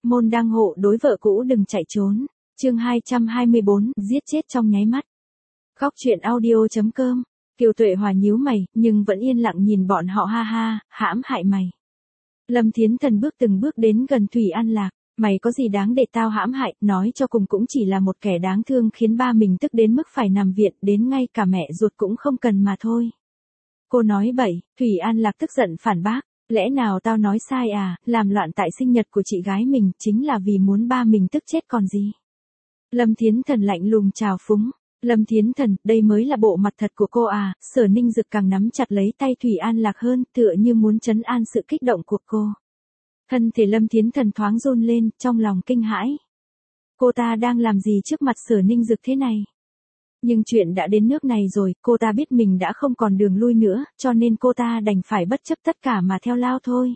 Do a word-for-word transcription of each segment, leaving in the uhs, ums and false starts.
môn đăng hộ đối vợ cũ đừng chạy trốn. Chương hai trăm hai mươi bốn, giết chết trong nháy mắt. Góc truyện audio.com. Kiều Tuệ Hòa nhíu mày, nhưng vẫn yên lặng nhìn bọn họ ha ha, hãm hại mày. Lâm Thiến Thần bước từng bước đến gần Thủy An Lạc. Mày có gì đáng để tao hãm hại, nói cho cùng cũng chỉ là một kẻ đáng thương khiến ba mình tức đến mức phải nằm viện, đến ngay cả mẹ ruột cũng không cần mà thôi. Cô nói bậy, Thủy An Lạc tức giận phản bác. Lẽ nào tao nói sai à, làm loạn tại sinh nhật của chị gái mình chính là vì muốn ba mình tức chết còn gì. Lâm Thiến Thần lạnh lùng trào phúng. Lâm Thiến Thần, đây mới là bộ mặt thật của cô à, Sở Ninh Dực càng nắm chặt lấy tay Thủy An Lạc hơn, tựa như muốn trấn an sự kích động của cô. Thân thể Lâm Thiến Thần thoáng run lên, trong lòng kinh hãi. Cô ta đang làm gì trước mặt Sở Ninh Dực thế này? Nhưng chuyện đã đến nước này rồi, cô ta biết mình đã không còn đường lui nữa, cho nên cô ta đành phải bất chấp tất cả mà theo lao thôi.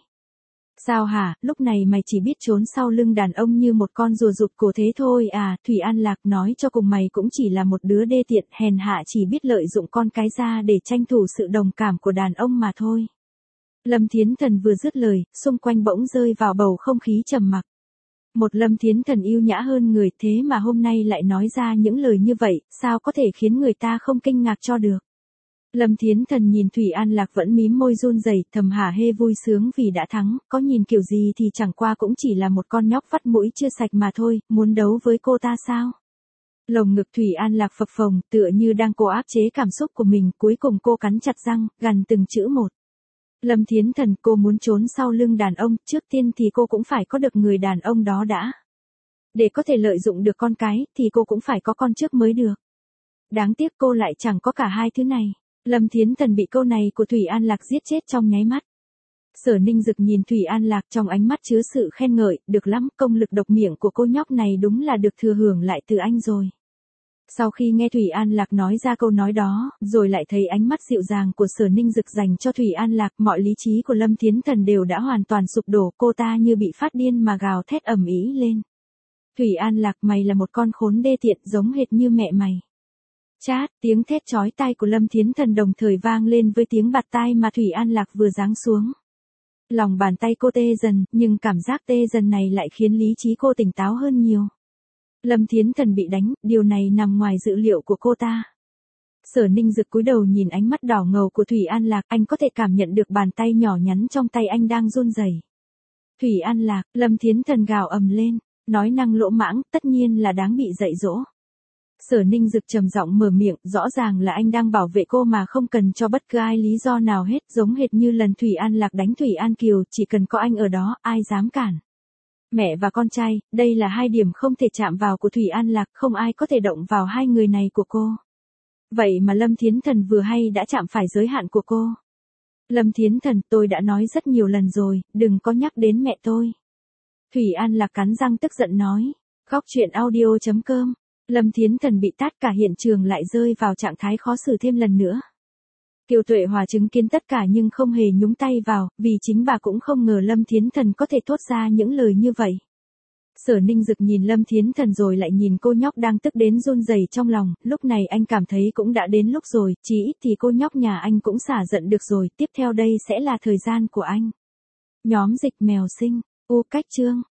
Sao hả, lúc này mày chỉ biết trốn sau lưng đàn ông như một con rùa rụt cổ thế thôi à, Thủy An Lạc, nói cho cùng mày cũng chỉ là một đứa đê tiện, hèn hạ, chỉ biết lợi dụng con cái ra để tranh thủ sự đồng cảm của đàn ông mà thôi. Lâm Thiến Thần vừa dứt lời, xung quanh bỗng rơi vào bầu không khí trầm mặc. Một Lâm Thiến Thần yêu nhã hơn người, thế mà hôm nay lại nói ra những lời như vậy, sao có thể khiến người ta không kinh ngạc cho được. Lâm Thiến Thần nhìn Thủy An Lạc vẫn mím môi run rẩy, thầm hả hê vui sướng vì đã thắng, có nhìn kiểu gì thì chẳng qua cũng chỉ là một con nhóc vắt mũi chưa sạch mà thôi, muốn đấu với cô ta sao? Lồng ngực Thủy An Lạc phập phồng, tựa như đang cố áp chế cảm xúc của mình, cuối cùng cô cắn chặt răng, gằn từng chữ một. Lâm Thiến Thần, cô muốn trốn sau lưng đàn ông, trước tiên thì cô cũng phải có được người đàn ông đó đã. Để có thể lợi dụng được con cái, thì cô cũng phải có con trước mới được. Đáng tiếc cô lại chẳng có cả hai thứ này. Lâm Thiến Thần bị câu này của Thủy An Lạc giết chết trong nháy mắt. Sở Ninh Dực nhìn Thủy An Lạc trong ánh mắt chứa sự khen ngợi, được lắm, công lực độc miệng của cô nhóc này đúng là được thừa hưởng lại từ anh rồi. Sau khi nghe Thủy An Lạc nói ra câu nói đó, rồi lại thấy ánh mắt dịu dàng của Sở Ninh Dực dành cho Thủy An Lạc, mọi lý trí của Lâm Thiến Thần đều đã hoàn toàn sụp đổ, cô ta như bị phát điên mà gào thét ầm ĩ lên. Thủy An Lạc, mày là một con khốn đê tiện giống hệt như mẹ mày. Chát, tiếng thét chói tai của Lâm Thiến Thần đồng thời vang lên với tiếng bạt tai mà Thủy An Lạc vừa giáng xuống. Lòng bàn tay cô tê dần, nhưng cảm giác tê dần này lại khiến lý trí cô tỉnh táo hơn nhiều. Lâm Thiến Thần bị đánh, điều này nằm ngoài dự liệu của cô ta. Sở Ninh Dực cúi đầu nhìn ánh mắt đỏ ngầu của Thủy An Lạc, anh có thể cảm nhận được bàn tay nhỏ nhắn trong tay anh đang run rẩy. Thủy An Lạc, Lâm Thiến Thần gào ầm lên, nói năng lỗ mãng, tất nhiên là đáng bị dạy dỗ. Sở Ninh Dực trầm giọng mở miệng, rõ ràng là anh đang bảo vệ cô mà không cần cho bất cứ ai lý do nào hết, giống hệt như lần Thủy An Lạc đánh Thủy An Kiều, chỉ cần có anh ở đó, ai dám cản. Mẹ và con trai, đây là hai điểm không thể chạm vào của Thủy An Lạc, không ai có thể động vào hai người này của cô. Vậy mà Lâm Thiến Thần vừa hay đã chạm phải giới hạn của cô. Lâm Thiến Thần, tôi đã nói rất nhiều lần rồi, đừng có nhắc đến mẹ tôi. Thủy An Lạc cắn răng tức giận nói. Góc truyện audio.com. Lâm Thiến Thần bị tát, cả hiện trường lại rơi vào trạng thái khó xử thêm lần nữa. Kiều Tuệ Hòa chứng kiến tất cả nhưng không hề nhúng tay vào, vì chính bà cũng không ngờ Lâm Thiến Thần có thể thốt ra những lời như vậy. Sở Ninh Dực nhìn Lâm Thiến Thần rồi lại nhìn cô nhóc đang tức đến run rẩy trong lòng, lúc này anh cảm thấy cũng đã đến lúc rồi, chí ít thì cô nhóc nhà anh cũng xả giận được rồi, tiếp theo đây sẽ là thời gian của anh. Nhóm dịch mèo sinh, u cách chương.